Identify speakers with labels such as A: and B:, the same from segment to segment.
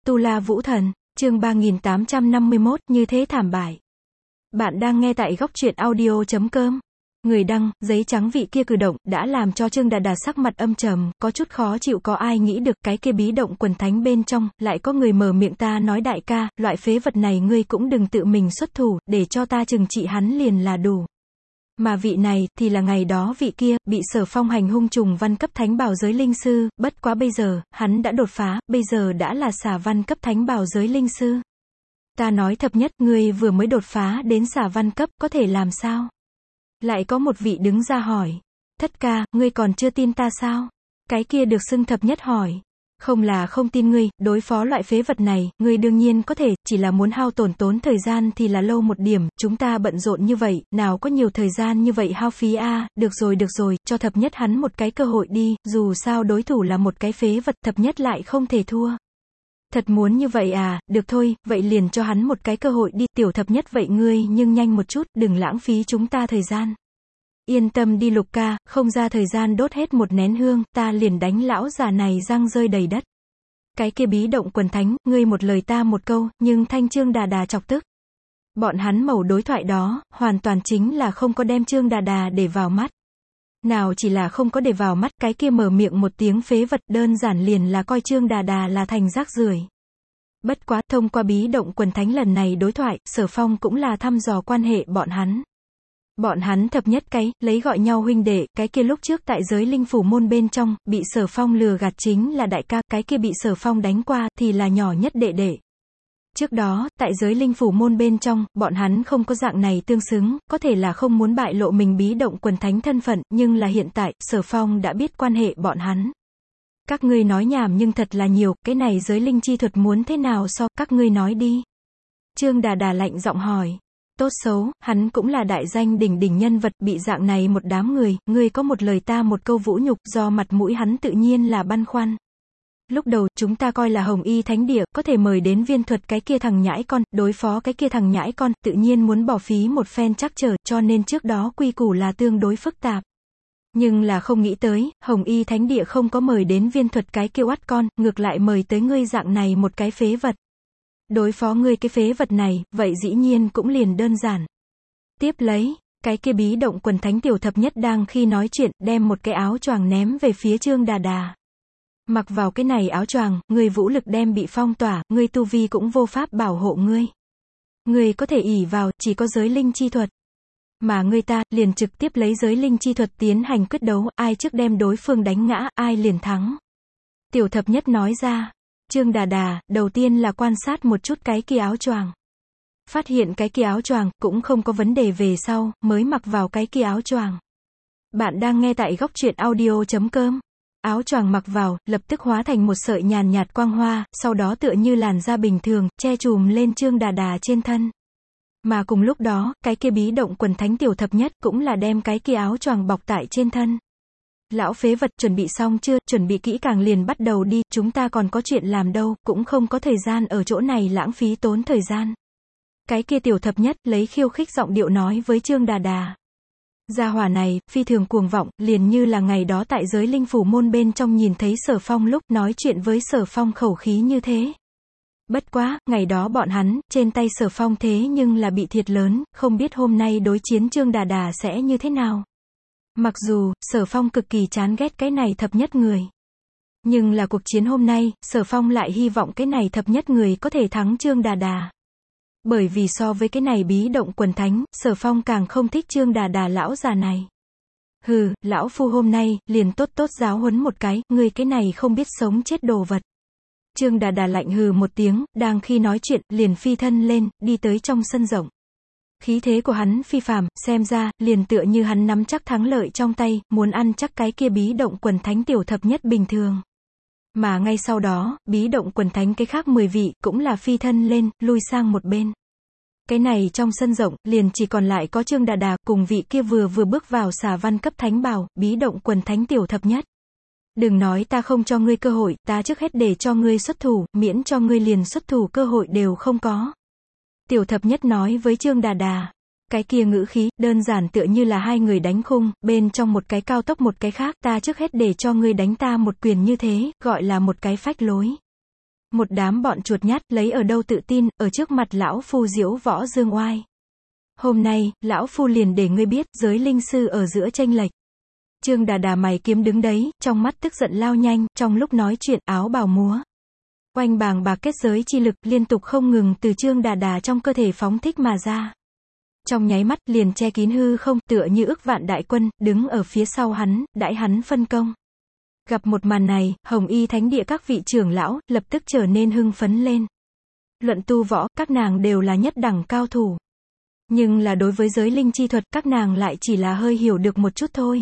A: Tu La Vũ Thần, chương 3851, như thế thảm bại. Bạn đang nghe tại góc truyện audio.com. Người đăng, giấy trắng vị kia cử động, đã làm cho Trương Đà Đà sắc mặt âm trầm, có chút khó chịu. Có ai nghĩ được, cái kia bí động quần thánh bên trong, lại có người mở miệng ta nói đại ca, loại phế vật này ngươi cũng đừng tự mình xuất thủ, để cho ta trừng trị hắn liền là đủ. Mà vị này, thì là ngày đó vị kia, bị Sở Phong hành hung trùng văn cấp thánh bảo giới linh sư, bất quá bây giờ, hắn đã đột phá, bây giờ đã là xà văn cấp thánh bảo giới linh sư. Ta nói thập nhất, ngươi vừa mới đột phá đến xà văn cấp, có thể làm sao? Lại có một vị đứng ra hỏi. Thất ca, ngươi còn chưa tin ta sao? Cái kia được xưng thập nhất hỏi. Không là không tin ngươi, đối phó loại phế vật này, ngươi đương nhiên có thể, chỉ là muốn hao tốn thời gian thì là lâu một điểm, chúng ta bận rộn như vậy, nào có nhiều thời gian như vậy hao phí a. Được rồi, cho thập nhất hắn một cái cơ hội đi, dù sao đối thủ là một cái phế vật, thập nhất lại không thể thua. Thật muốn như vậy à, được thôi, vậy liền cho hắn một cái cơ hội đi, tiểu thập nhất vậy ngươi nhưng nhanh một chút, đừng lãng phí chúng ta thời gian. Yên tâm đi Lục ca, không ra thời gian đốt hết một nén hương, ta liền đánh lão già này răng rơi đầy đất. Cái kia bí động quần thánh, ngươi một lời ta một câu, nhưng thanh Trương Đà Đà chọc tức. Bọn hắn mẩu đối thoại đó, hoàn toàn chính là không có đem Trương Đà Đà để vào mắt. Nào chỉ là không có để vào mắt, cái kia mở miệng một tiếng phế vật đơn giản liền là coi Trương Đà Đà là thành rác rưởi. Bất quá, thông qua bí động quần thánh lần này đối thoại, Sở Phong cũng là thăm dò quan hệ bọn hắn. Bọn hắn thập nhất cái, lấy gọi nhau huynh đệ, cái kia lúc trước tại giới linh phủ môn bên trong, bị Sở Phong lừa gạt chính là đại ca, cái kia bị Sở Phong đánh qua, thì là nhỏ nhất đệ đệ. Trước đó, tại giới linh phủ môn bên trong, bọn hắn không có dạng này tương xứng, có thể là không muốn bại lộ mình bí động quần thánh thân phận, nhưng là hiện tại, Sở Phong đã biết quan hệ bọn hắn. Các ngươi nói nhảm nhưng thật là nhiều, cái này giới linh chi thuật muốn thế nào so, các ngươi nói đi. Trương Đà Đà lạnh giọng hỏi. Tốt xấu, hắn cũng là đại danh đỉnh đỉnh nhân vật, bị dạng này một đám người, ngươi có một lời ta một câu vũ nhục, do mặt mũi hắn tự nhiên là băn khoăn. Lúc đầu, chúng ta coi là Hồng Y Thánh Địa, có thể mời đến viên thuật cái kia thằng nhãi con, đối phó cái kia thằng nhãi con, tự nhiên muốn bỏ phí một phen trắc trở, cho nên trước đó quy củ là tương đối phức tạp. Nhưng là không nghĩ tới, Hồng Y Thánh Địa không có mời đến viên thuật cái kia oát con, ngược lại mời tới ngươi dạng này một cái phế vật. Đối phó ngươi cái phế vật này, vậy dĩ nhiên cũng liền đơn giản. Tiếp lấy, cái kia bí động quần thánh tiểu thập nhất đang khi nói chuyện, đem một cái áo choàng ném về phía Trương Đà Đà. Mặc vào cái này áo choàng, ngươi vũ lực đem bị phong tỏa, ngươi tu vi cũng vô pháp bảo hộ ngươi. Ngươi có thể ỷ vào, chỉ có giới linh chi thuật. Mà ngươi ta, liền trực tiếp lấy giới linh chi thuật tiến hành quyết đấu, ai trước đem đối phương đánh ngã, ai liền thắng. Tiểu thập nhất nói ra. Trương Đà Đà, đầu tiên là quan sát một chút cái kia áo choàng. Phát hiện cái kia áo choàng, cũng không có vấn đề về sau, mới mặc vào cái kia áo choàng. Bạn đang nghe tại góc truyện audio.com. Áo choàng mặc vào, lập tức hóa thành một sợi nhàn nhạt quang hoa, sau đó tựa như làn da bình thường, che chùm lên Trương Đà Đà trên thân. Mà cùng lúc đó, cái kia bí động quần thánh tiểu thập nhất, cũng là đem cái kia áo choàng bọc tại trên thân. Lão phế vật, chuẩn bị xong chưa, chuẩn bị kỹ càng liền bắt đầu đi, chúng ta còn có chuyện làm đâu, cũng không có thời gian ở chỗ này lãng phí tốn thời gian. Cái kia tiểu thập nhất, lấy khiêu khích giọng điệu nói với Trương Đà Đà. Gia hỏa này, phi thường cuồng vọng, liền như là ngày đó tại giới linh phủ môn bên trong nhìn thấy Sở Phong lúc nói chuyện với Sở Phong khẩu khí như thế. Bất quá, ngày đó bọn hắn, trên tay Sở Phong thế nhưng là bị thiệt lớn, không biết hôm nay đối chiến Trương Đà Đà sẽ như thế nào. Mặc dù, Sở Phong cực kỳ chán ghét cái này thập nhất người. Nhưng là cuộc chiến hôm nay, Sở Phong lại hy vọng cái này thập nhất người có thể thắng Trương Đà Đà. Bởi vì so với cái này bí động quần thánh, Sở Phong càng không thích Trương Đà Đà lão già này. Hừ, lão phu hôm nay, liền tốt giáo huấn một cái, ngươi cái này không biết sống chết đồ vật. Trương Đà Đà lạnh hừ một tiếng, đang khi nói chuyện, liền phi thân lên, đi tới trong sân rộng. Khí thế của hắn phi phàm, xem ra, liền tựa như hắn nắm chắc thắng lợi trong tay, muốn ăn chắc cái kia bí động quần thánh tiểu thập nhất bình thường. Mà ngay sau đó, bí động quần thánh cái khác 10 vị, cũng là phi thân lên, lui sang một bên. Cái này trong sân rộng, liền chỉ còn lại có Trương Đà Đà, cùng vị kia vừa bước vào xà văn cấp thánh bảo, bí động quần thánh tiểu thập nhất. Đừng nói ta không cho ngươi cơ hội, ta trước hết để cho ngươi xuất thủ, miễn cho ngươi liền xuất thủ cơ hội đều không có. Tiểu thập nhất nói với Trương Đà Đà. Cái kia ngữ khí, đơn giản tựa như là hai người đánh khung, bên trong một cái cao tốc một cái khác, ta trước hết để cho ngươi đánh ta một quyền như thế, gọi là một cái phách lối. Một đám bọn chuột nhắt lấy ở đâu tự tin, ở trước mặt lão phu diễu võ dương oai. Hôm nay, lão phu liền để ngươi biết, giới linh sư ở giữa chênh lệch. Trương Đà Đà mày kiếm đứng đấy, trong mắt tức giận lao nhanh, trong lúc nói chuyện, áo bào múa. Oanh bàng bạc kết giới chi lực, liên tục không ngừng từ Trương Đà Đà trong cơ thể phóng thích mà ra. Trong nháy mắt, liền che kín hư không, tựa như ức vạn đại quân, đứng ở phía sau hắn, đãi hắn phân công. Gặp một màn này, Hồng Y Thánh Địa các vị trưởng lão, lập tức trở nên hưng phấn lên. Luận tu võ, các nàng đều là nhất đẳng cao thủ. Nhưng là đối với giới linh chi thuật, các nàng lại chỉ là hơi hiểu được một chút thôi.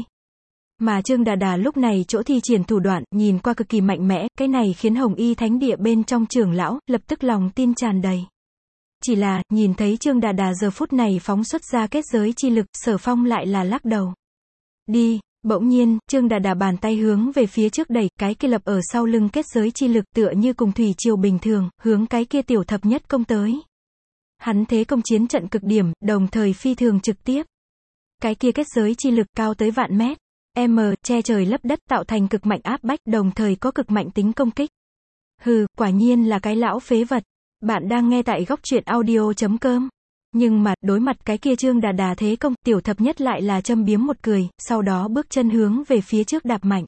A: Mà Trương Đà Đà lúc này chỗ thi triển thủ đoạn, nhìn qua cực kỳ mạnh mẽ, cái này khiến Hồng Y Thánh Địa bên trong trưởng lão, lập tức lòng tin tràn đầy. Chỉ là, nhìn thấy Trương Đà Đà giờ phút này phóng xuất ra kết giới chi lực, Sở Phong lại là lắc đầu. Đi, bỗng nhiên, Trương Đà Đà bàn tay hướng về phía trước đẩy, cái kia lập ở sau lưng kết giới chi lực tựa như cùng thủy triều bình thường, hướng cái kia tiểu thập nhất công tới. Hắn thế công chiến trận cực điểm, đồng thời phi thường trực tiếp. Cái kia kết giới chi lực cao tới vạn mét. Che trời lấp đất tạo thành cực mạnh áp bách, đồng thời có cực mạnh tính công kích. Hừ, quả nhiên là cái lão phế vật. Bạn đang nghe tại góc truyện audio.com. Nhưng mà, đối mặt cái kia Trương Đà Đà thế công, tiểu thập nhất lại là châm biếm một cười, sau đó bước chân hướng về phía trước đạp mạnh.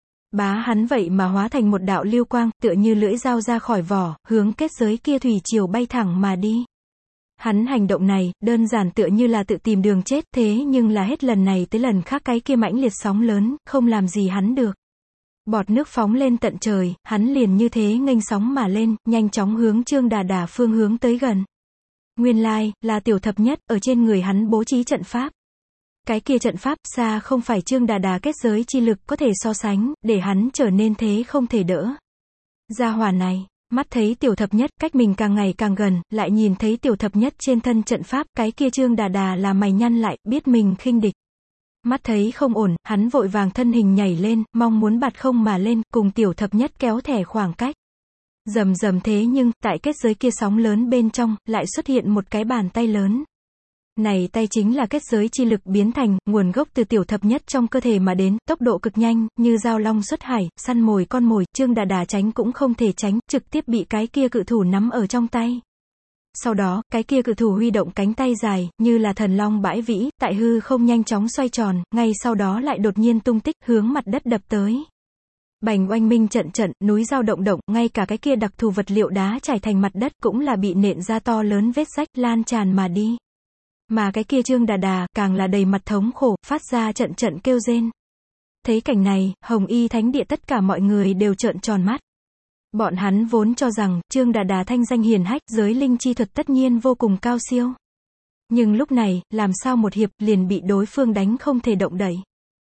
A: Bá hắn vậy mà hóa thành một đạo lưu quang, tựa như lưỡi dao ra khỏi vỏ, hướng kết giới kia thủy triều bay thẳng mà đi. Hắn hành động này, đơn giản tựa như là tự tìm đường chết, thế nhưng là hết lần này tới lần khác cái kia mãnh liệt sóng lớn, không làm gì hắn được. Bọt nước phóng lên tận trời, hắn liền như thế nghênh sóng mà lên, nhanh chóng hướng Trương Đà Đà phương hướng tới gần. Nguyên lai, là tiểu thập nhất, ở trên người hắn bố trí trận pháp. Cái kia trận pháp, xa không phải Trương Đà Đà kết giới chi lực có thể so sánh, để hắn trở nên thế không thể đỡ. Gia hỏa này. Mắt thấy tiểu thập nhất, cách mình càng ngày càng gần, lại nhìn thấy tiểu thập nhất trên thân trận pháp, cái kia Trương Đà Đà là mày nhăn lại, biết mình khinh địch. Mắt thấy không ổn, hắn vội vàng thân hình nhảy lên, mong muốn bạt không mà lên, cùng tiểu thập nhất kéo thẻ khoảng cách. Rầm rầm thế nhưng, tại kết giới kia sóng lớn bên trong, lại xuất hiện một cái bàn tay lớn. Này tay chính là kết giới chi lực biến thành, nguồn gốc từ tiểu thập nhất trong cơ thể mà đến, tốc độ cực nhanh, như dao long xuất hải, săn mồi con mồi, Trương Đà Đà tránh cũng không thể tránh, trực tiếp bị cái kia cự thủ nắm ở trong tay. Sau đó, cái kia cự thủ huy động cánh tay dài, như là thần long bãi vĩ, tại hư không nhanh chóng xoay tròn, ngay sau đó lại đột nhiên tung tích, hướng mặt đất đập tới. Bành oanh minh trận trận, núi dao động động, ngay cả cái kia đặc thù vật liệu đá trải thành mặt đất cũng là bị nện ra to lớn vết rách, lan tràn mà đi. Mà cái kia Trương Đà Đà, càng là đầy mặt thống khổ, phát ra trận trận kêu rên. Thấy cảnh này, Hồng Y Thánh Địa tất cả mọi người đều trợn tròn mắt. Bọn hắn vốn cho rằng, Trương Đà Đà thanh danh hiển hách, giới linh chi thuật tất nhiên vô cùng cao siêu. Nhưng lúc này, làm sao một hiệp, liền bị đối phương đánh không thể động đậy.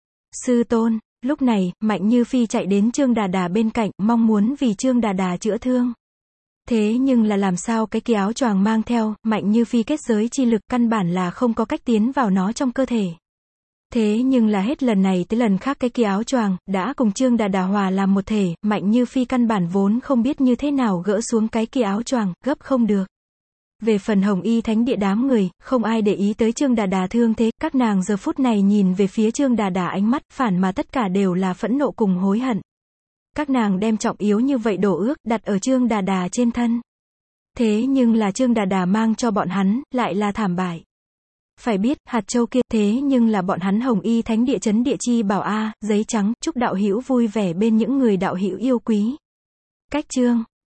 A: Sư tôn, lúc này, Mạnh Như Phi chạy đến Trương Đà Đà bên cạnh, mong muốn vì Trương Đà Đà chữa thương. Thế nhưng là làm sao cái kia áo choàng mang theo, Mạnh Như Phi kết giới chi lực căn bản là không có cách tiến vào nó trong cơ thể. Thế nhưng là hết lần này tới lần khác cái kia áo choàng, đã cùng Trương Đà Đà hòa làm một thể, Mạnh Như Phi căn bản vốn không biết như thế nào gỡ xuống cái kia áo choàng, gấp không được. Về phần Hồng Y Thánh Địa đám người, không ai để ý tới Trương Đà Đà thương thế, các nàng giờ phút này nhìn về phía Trương Đà Đà ánh mắt, phản mà tất cả đều là phẫn nộ cùng hối hận. Các nàng đem trọng yếu như vậy đổ ước, đặt ở Trương Đà Đà trên thân. Thế nhưng là Trương Đà Đà mang cho bọn hắn, lại là thảm bại. Phải biết, hạt châu kia, thế nhưng là bọn hắn Hồng Y Thánh Địa trấn địa chi bảo a, giấy trắng, chúc đạo hữu vui vẻ bên những người đạo hữu yêu quý. Cách chương